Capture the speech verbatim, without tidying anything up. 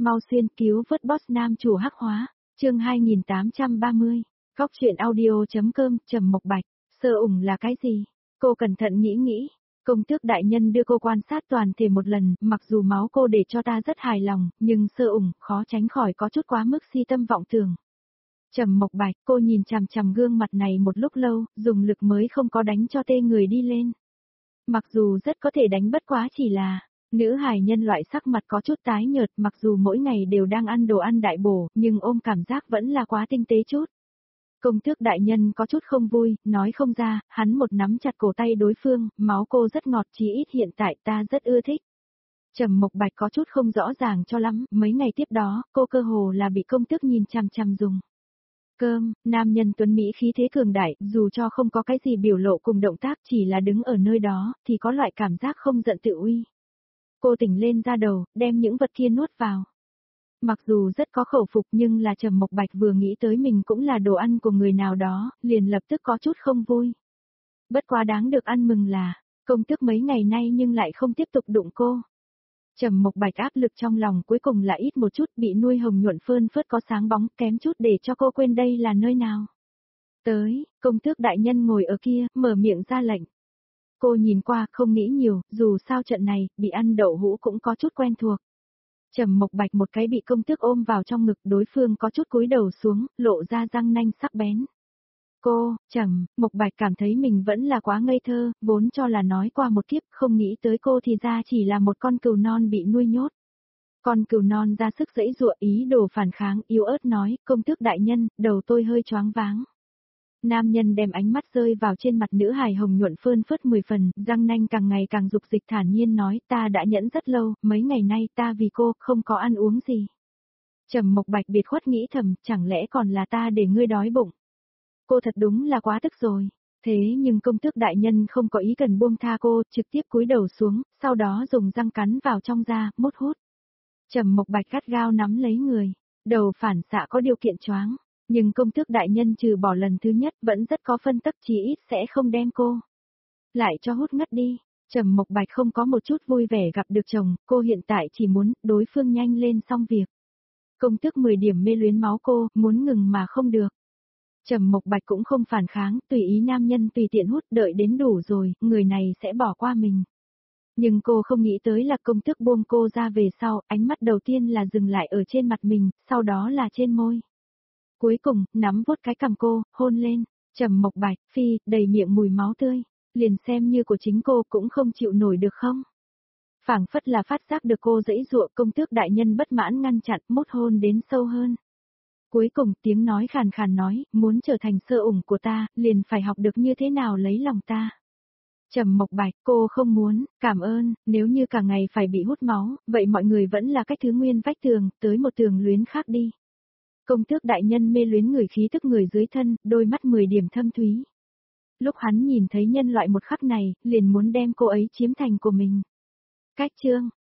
mau xuyên cứu vớt boss nam chủ hắc hóa, chương hai nghìn tám trăm ba mươi, góc chuyện audio.com, Trầm Mộc Bạch, sơ ủng là cái gì? Cô cẩn thận nghĩ nghĩ, công tước đại nhân đưa cô quan sát toàn thể một lần, mặc dù máu cô để cho ta rất hài lòng, nhưng sơ ủng, khó tránh khỏi có chút quá mức si tâm vọng tưởng. Trầm Mộc Bạch, cô nhìn chằm chằm gương mặt này một lúc lâu, dùng lực mới không có đánh cho tê người đi lên. Mặc dù rất có thể đánh bất quá chỉ là, nữ hài nhân loại sắc mặt có chút tái nhợt, mặc dù mỗi ngày đều đang ăn đồ ăn đại bổ, nhưng ôm cảm giác vẫn là quá tinh tế chút. Công tước đại nhân có chút không vui, nói không ra, hắn một nắm chặt cổ tay đối phương, máu cô rất ngọt, chí ít hiện tại ta rất ưa thích. Trầm Mộc Bạch có chút không rõ ràng cho lắm, mấy ngày tiếp đó, cô cơ hồ là bị công tước nhìn chằm chằm dùng. Cơm, nam nhân tuấn Mỹ khí thế cường đại, dù cho không có cái gì biểu lộ cùng động tác, chỉ là đứng ở nơi đó, thì có loại cảm giác không giận tự uy. Cô tỉnh lên ra đầu, đem những vật kia nuốt vào. Mặc dù rất có khẩu phục nhưng là Trầm Mộc Bạch vừa nghĩ tới mình cũng là đồ ăn của người nào đó, liền lập tức có chút không vui. Bất quá đáng được ăn mừng là, công tước mấy ngày nay nhưng lại không tiếp tục đụng cô. Trầm Mộc Bạch áp lực trong lòng cuối cùng là ít một chút, bị nuôi hồng nhuận phơn phớt có sáng bóng, kém chút để cho cô quên đây là nơi nào. Tới, công tước đại nhân ngồi ở kia, mở miệng ra lệnh. Cô nhìn qua, không nghĩ nhiều, dù sao trận này, bị ăn đậu hũ cũng có chút quen thuộc. Trầm Mộc Bạch một cái bị công tước ôm vào trong ngực, đối phương có chút cúi đầu xuống, lộ ra răng nanh sắc bén. Cô, Trầm Mộc Bạch cảm thấy mình vẫn là quá ngây thơ, vốn cho là nói qua một kiếp, không nghĩ tới cô thì ra chỉ là một con cừu non bị nuôi nhốt. Con cừu non ra sức giãy giụa, ý đồ phản kháng, yếu ớt nói, công tước đại nhân, đầu tôi hơi choáng váng. Nam nhân đem ánh mắt rơi vào trên mặt nữ hài hồng nhuận phơn phớt mười phần, răng nanh càng ngày càng dục dịch, thản nhiên nói, ta đã nhẫn rất lâu, mấy ngày nay ta vì cô không có ăn uống gì. Trầm Mộc Bạch biệt khuất nghĩ thầm, chẳng lẽ còn là ta để ngươi đói bụng. Cô thật đúng là quá tức rồi. Thế nhưng công tước đại nhân không có ý cần buông tha cô, trực tiếp cúi đầu xuống, sau đó dùng răng cắn vào trong da, mút hút. Trầm Mộc Bạch gắt gao nắm lấy người, đầu phản xạ có điều kiện choáng. Nhưng công tước đại nhân trừ bỏ lần thứ nhất vẫn rất có phân tức, chí ít sẽ không đem cô lại cho hút ngất đi. Trầm Mộc Bạch không có một chút vui vẻ gặp được chồng, cô hiện tại chỉ muốn đối phương nhanh lên xong việc. Công tước mười điểm mê luyến máu cô, muốn ngừng mà không được. Trầm Mộc Bạch cũng không phản kháng, tùy ý nam nhân tùy tiện hút, đợi đến đủ rồi, người này sẽ bỏ qua mình. Nhưng cô không nghĩ tới là công tước buông cô ra về sau, ánh mắt đầu tiên là dừng lại ở trên mặt mình, sau đó là trên môi. Cuối cùng, nắm vuốt cái cằm cô, hôn lên. Trầm Mộc Bạch, phi, đầy miệng mùi máu tươi, liền xem như của chính cô cũng không chịu nổi được không? Phảng phất là phát giác được cô giãy giụa, công tước đại nhân bất mãn ngăn chặn, mút hôn đến sâu hơn. Cuối cùng, tiếng nói khàn khàn nói, muốn trở thành sơ ủng của ta, liền phải học được như thế nào lấy lòng ta. Trầm Mộc Bạch, cô không muốn, cảm ơn, nếu như cả ngày phải bị hút máu, vậy mọi người vẫn là cách thứ nguyên vách tường, tới một tường luyến khác đi. Công tước đại nhân mê luyến người khí tức người dưới thân, đôi mắt mười điểm thâm thúy. Lúc hắn nhìn thấy nhân loại một khắc này, liền muốn đem cô ấy chiếm thành của mình. Cách chương,